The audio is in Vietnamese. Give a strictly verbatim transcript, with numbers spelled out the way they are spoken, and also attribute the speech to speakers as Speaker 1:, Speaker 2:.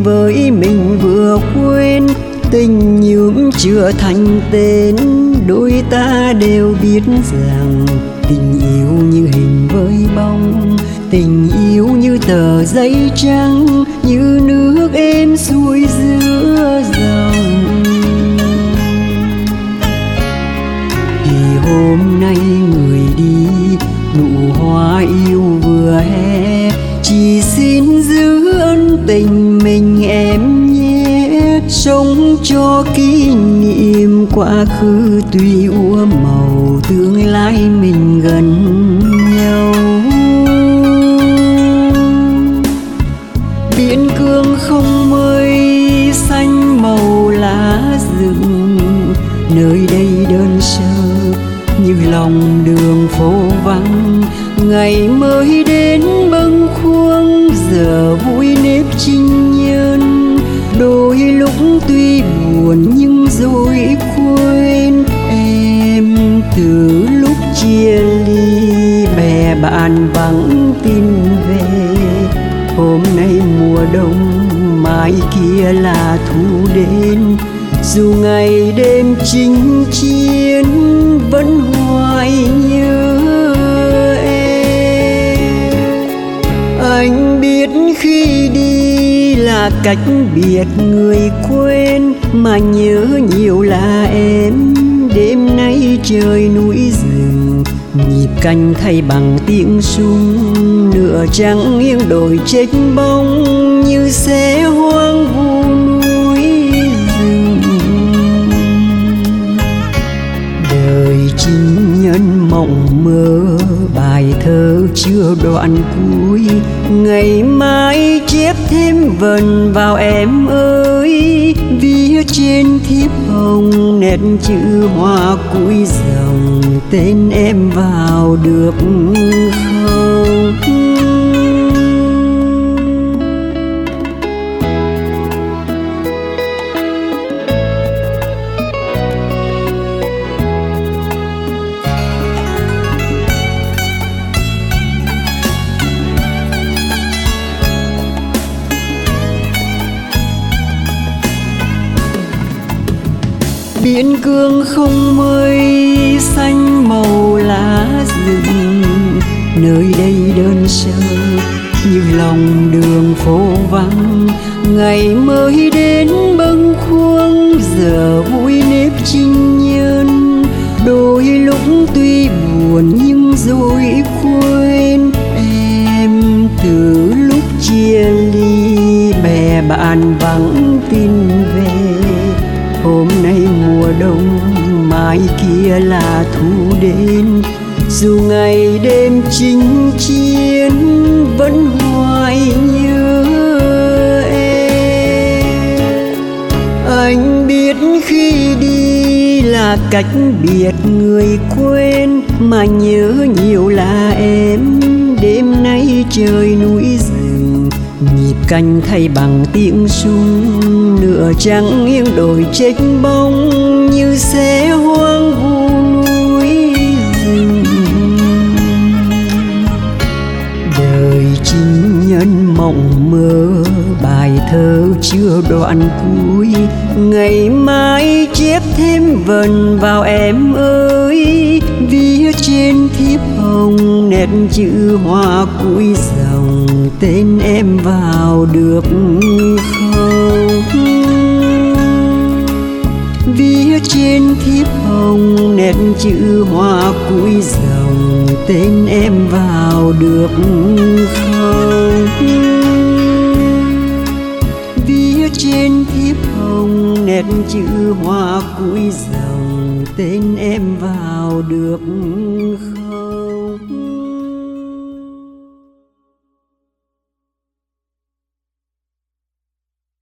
Speaker 1: mình với mình vừa quên. Tình nhuộm chưa thành tên, đôi ta đều biết rằng tình yêu như hình với bóng, tình yêu như tờ giấy trắng, như nước êm xuôi giữa dòng. Thì hôm nay người đi, nụ hoa yêu vừa hé, chỉ xin giữ ân tình mình em nhé. Sống cho kỷ niệm quá khứ tuy úa màu, tương lai mình gần nhau. Biển cương không mây xanh màu lá rừng, nơi đây đơn sơ như lòng đường phố vắng. Ngày mới đến bâng khuâng, giờ vui nếp trinh nhân. Đôi lúc tuy buồn nhưng rồi quên em. Từ lúc chia ly, bè bạn vắng tin về. Hôm nay mùa đông, mai kia là thu đến. Dù ngày đêm chinh chiến, vẫn hoài nhớ em. Anh biết khi đi là cách biệt người quên, mà nhớ nhiều là em. Đêm nay trời núi rừng, nhịp canh thay bằng tiếng súng. Nửa trắng nghiêng đồi chếch bóng, như xe hoang vu núi rừng. Đời chinh nhân mộng mơ, bài thơ chưa đoạn cuối. Ngày mai chép thêm vần vào em ơi, viết trên thiếp hồng nét chữ hoa cuối dòng. Tên em vào được không? Biển cương không mây xanh màu lá rừng, nơi đây đơn sơ như lòng đường phố vắng. Ngày mới đến bâng khuâng, giờ vui nếp trinh nhân. Đôi lúc tuy buồn nhưng rồi quên em. Từ lúc chia ly, bè bạn vắng tin về. Hôm nay mùa đông, mai kia là thu đến. Dù ngày đêm chinh chiến, vẫn hoài nhớ em. Anh biết khi đi là cách biệt người quên, mà nhớ nhiều là em. Đêm nay trời núi rừng, nhịp canh thay bằng tiếng súng. Nửa trắng nghiêng đồi chếch bóng, như xe hoang vu núi rừng. Đời chinh nhân mộng mơ, bài thơ chưa đoạn cuối. Ngày mai chép thêm vần vào em ơi, viết trên thiếp hồng nét chữ hoa cuối dòng. Tên em vào được không? Viết trên thiếp hồng nét chữ hoa cuối dòng. Tên em vào được không? Viết trên thiếp hồng nét chữ hoa cuối dòng. Tên em vào được không?